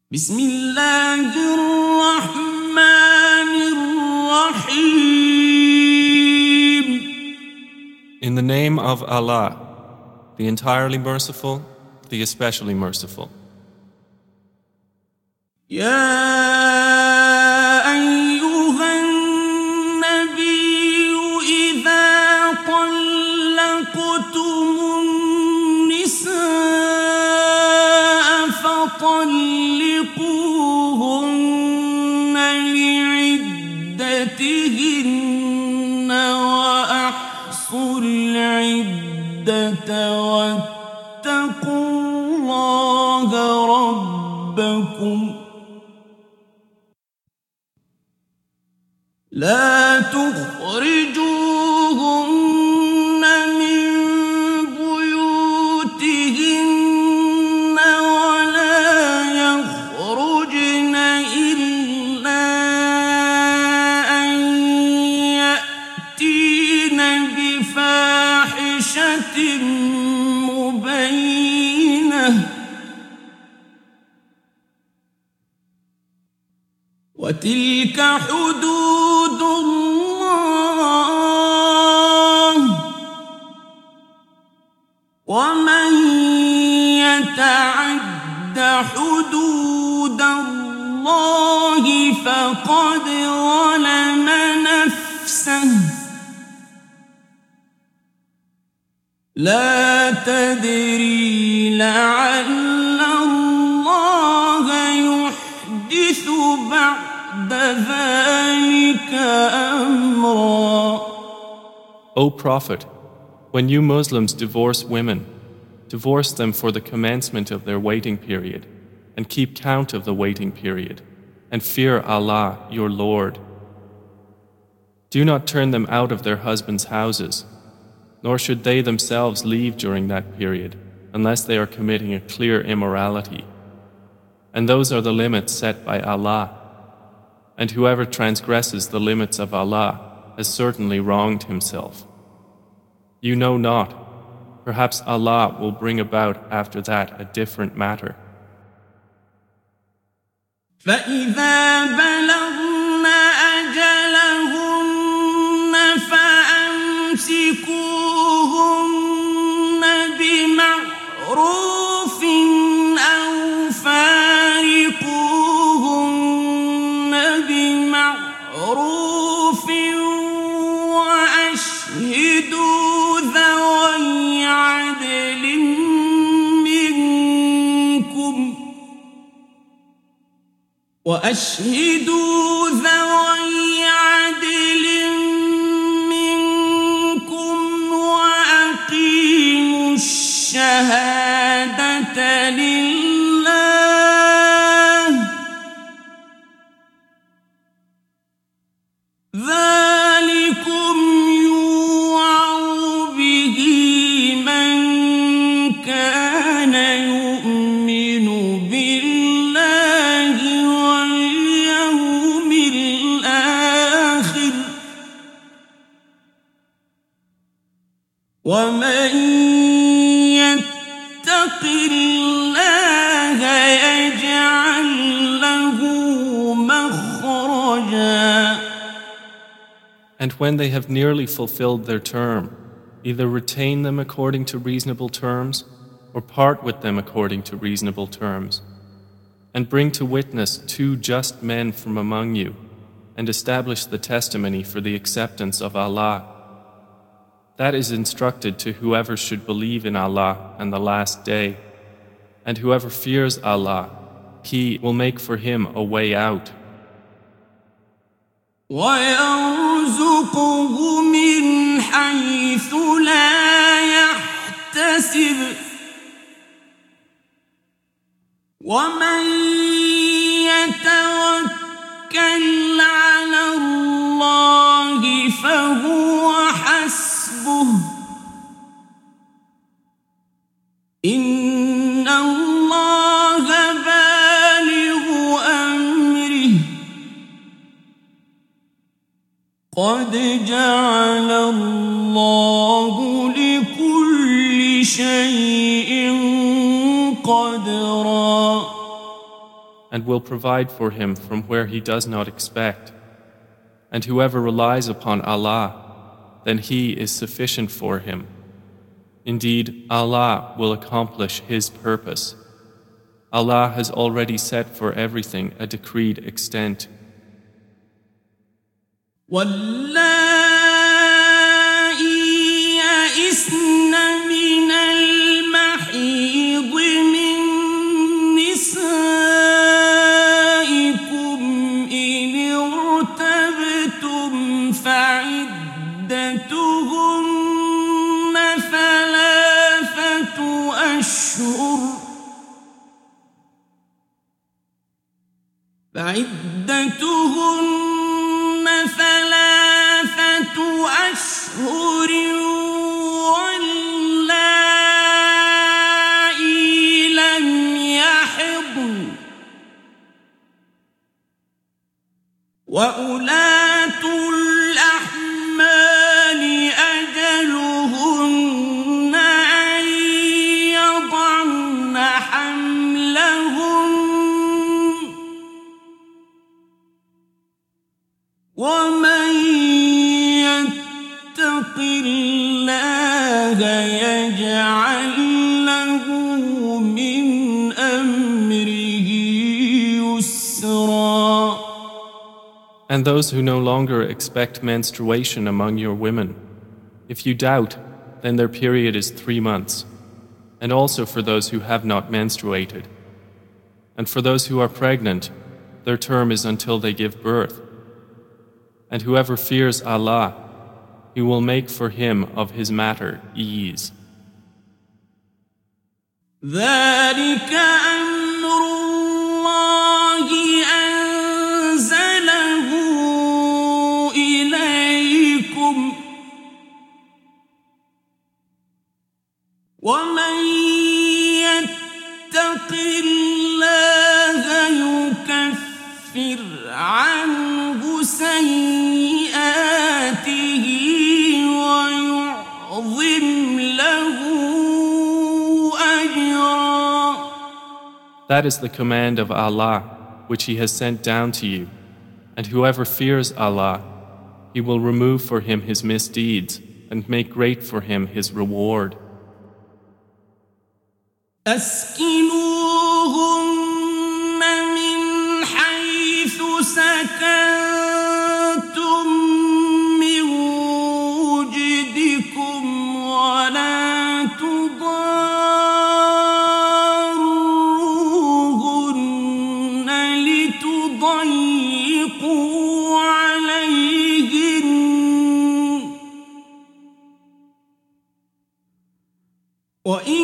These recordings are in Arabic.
بسم الله الرحمن الرحيم. In the name of Allah, the entirely merciful, the especially merciful. يا أيها النبي إذا طلقتم النساء فطلقوهن لعدتهن وأحصوا العدة واتقوا الله ربكم لا تخرجوهن من بيوتهن ولا يخرجن إلا أن يأتين بفاحشة مبينة وتلك حدود الله ومن يتعد حدود الله فقد ظلم نفسه لا تدري لعل الله يحدث بعد ذلك أمرا. O Prophet, when you Muslims divorce women, divorce them for the commencement of their waiting period, and keep count of the waiting period, and fear Allah, your Lord. Do not turn them out of their husbands' houses, nor should they themselves leave during that period, unless they are committing a clear immorality. And those are the limits set by Allah. And whoever transgresses the limits of Allah has certainly wronged himself. You know not, perhaps Allah will bring about after that a different matter. فإذا بلغن أجلهن فأمسكوهن بمعروف أو فارقوهن بمعروف وأشهدوا ذوي عدل منكم وأقيموا الشهادة لله ذلكم يوعظ به من كان يؤمن بالله واليوم الآخر ومن يتق الله يجعل له مخرجا. And when they have nearly fulfilled their term, either retain them according to reasonable terms, or part with them according to reasonable terms, and bring to witness 2 just men from among you, and establish the testimony for the acceptance of Allah. That is instructed to whoever should believe in Allah and the last day, and whoever fears Allah, He will make for him a way out. ويرزقه من حيث لا يحتسب ومن يتوكل على الله فهو حسبه إن الله بالغ أمره قد جعل الله لكل شيء قدرا. and will provide for him from where he does not expect. And whoever relies upon Allah, then He is sufficient for him. Indeed, Allah will accomplish His purpose. Allah has already set for everything a decreed extent. فعدتهن ثلاثة أشهر واللائي لم يحضن وأولاة الأحمال أجلهن أن يضعن حملهن ومن يتق الله يجعل له من أمره يسرا. And those who no longer expect menstruation among your women, if you doubt, then their period is 3 months, and also for those who have not menstruated. And for those who are pregnant, their term is until they give birth. And whoever fears Allah, He will make for him of his matter ease. ذلك أمر الله أنزله إليكم ومن يتق الله يكفر عنه سيئاته ويعظم له أجرا. That is the command of Allah, which He has sent down to you. And whoever fears Allah, He will remove for him his misdeeds and make great for him his reward. أسكنوهن من حيث سكنتم من وجدكم ولا تضاروهن لتضيقوا عليهن وإن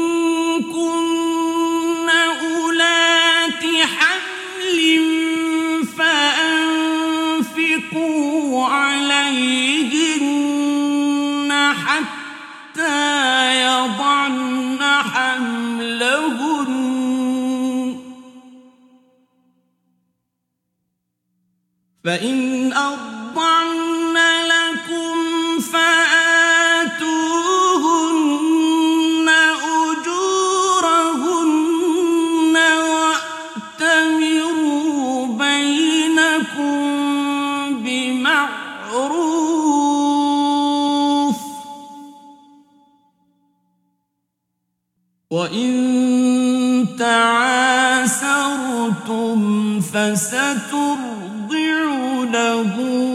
عليهن حتى يضعن حملهن فإن أرضعن لكم فآتوهن أجورهن وأتمروا بينكم بمعروف وإن تعاسرتم فسترضع له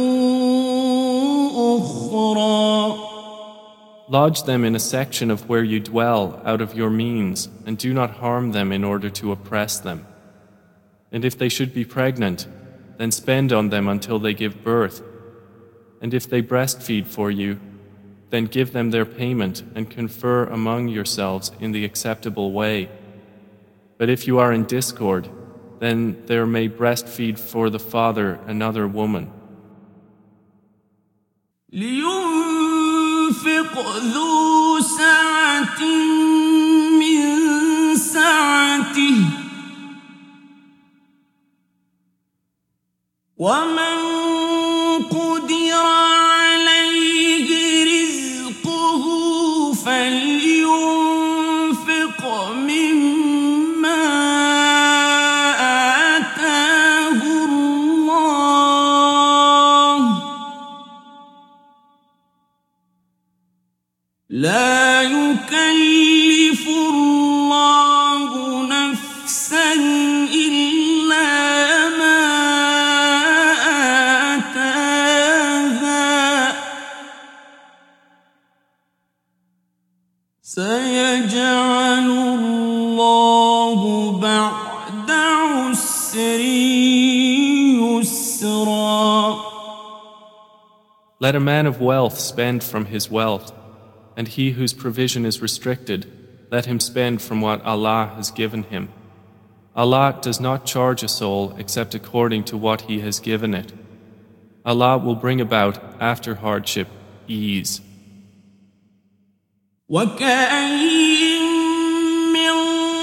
أخرى. Lodge them in a section of where you dwell out of your means, and do not harm them in order to oppress them. And if they should be pregnant, then spend on them until they give birth. And if they breastfeed for you, then give them their payment and confer among yourselves in the acceptable way. But if you are in discord, then there may breastfeed for the father another woman. لينفق ذو سعة من سعته ومن قدر عليه رزقه فلينفق مما لا يكلف الله نفسا إلا ما آتاها سيجعل الله بعد عسر يسرا. Let a man of wealth spend from his wealth, and he whose provision is restricted, let him spend from what Allah has given him. Allah does not charge a soul except according to what He has given it. Allah will bring about after hardship ease. وكأين من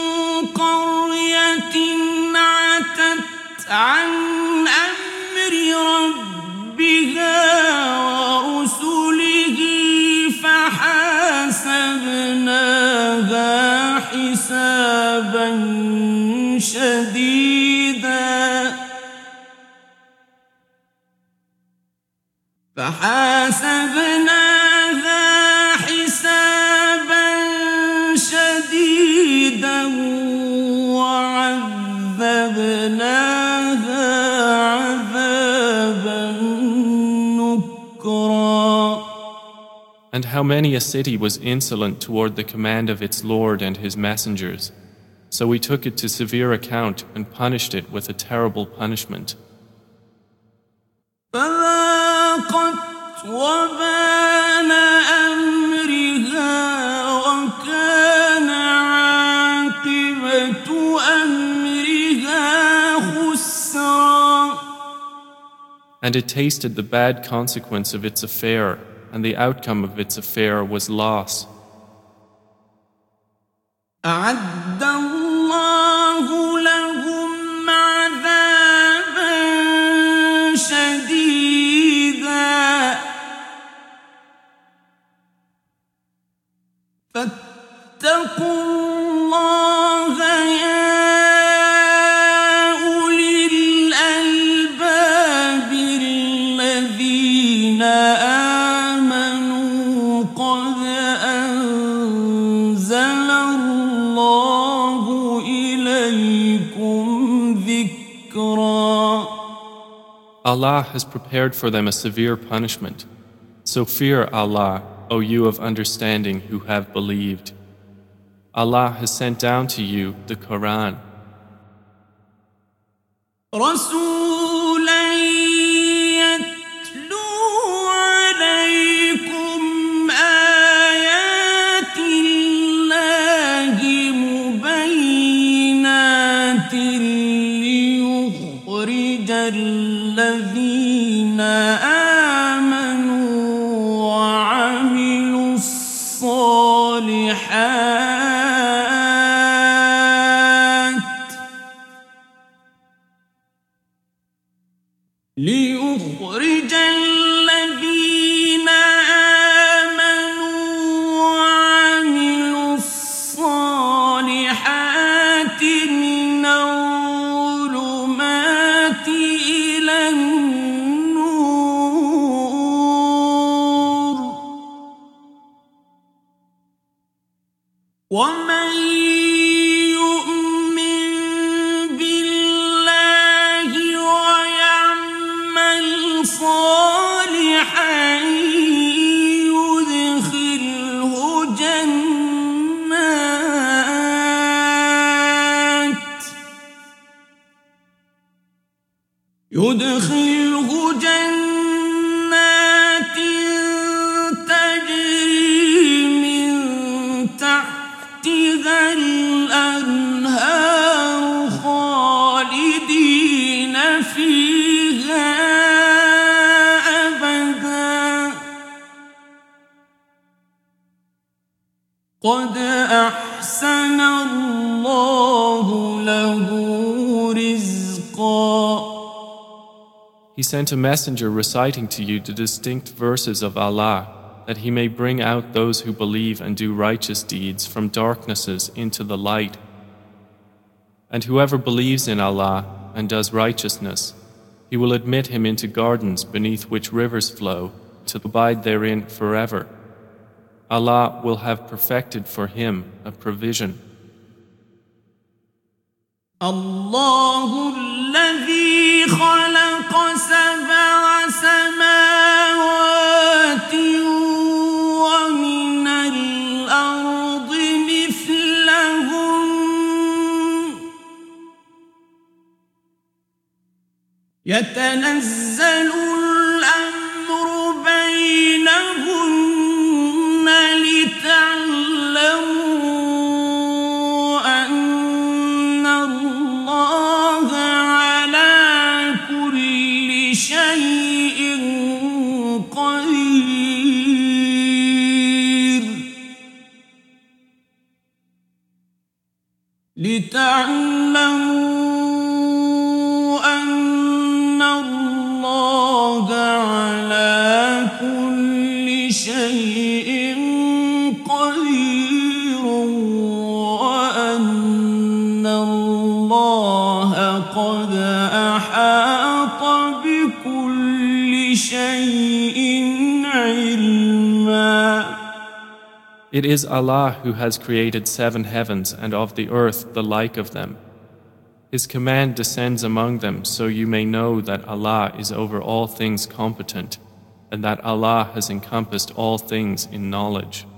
قرية عتت عن أمر ربها ورسله فحاسبناها حسابا شديدا وعذبناها عذابا نكرا. And how many a city was insolent toward the command of its Lord and His messengers. So we took it to severe account and punished it with a terrible punishment. فذاقت وبال أمرها وكان عاقبة أمرها خسرا. And it tasted the bad consequence of its affair, and the outcome of its affair was loss. أعد الله لهم عذابا شديدا فاتقوا الله يا أولي الألباب الذين آمنوا قد أنزل الله إليكم ذكرا. Allah has prepared for them a severe punishment. So fear Allah, O you of understanding who have believed. Allah has sent down to you the Quran. رسولا يتلو عليكم آيات الله مبينات ليخرج الذين آمنوا وعملوا الصالحات ليخرج الذين آمنوا وعملوا الصالحات من الظلمات إلى النور ومن يؤمن بالله ويعمل صالحا يدخله جنات تجري من تحتها الأنهار خالدين فيها أبدا قد أحسن الله له رزقا. He sent a messenger reciting to you the distinct verses of Allah, that He may bring out those who believe and do righteous deeds from darknesses into the light. And whoever believes in Allah and does righteousness, He will admit him into gardens beneath which rivers flow, to abide therein forever. Allah will have perfected for him a provision. الله الذي خلق 7 سماوات ومن الأرض مثلهم يتنزل الأمر بينهن لتعلموا أن الله على كل شيء قدير لتعلموا أن الله على كل شيء قدير وأن الله قد أحاط بكل شيء علما. It is Allah who has created 7 heavens and of the earth the like of them. His command descends among them so you may know that Allah is over all things competent and that Allah has encompassed all things in knowledge.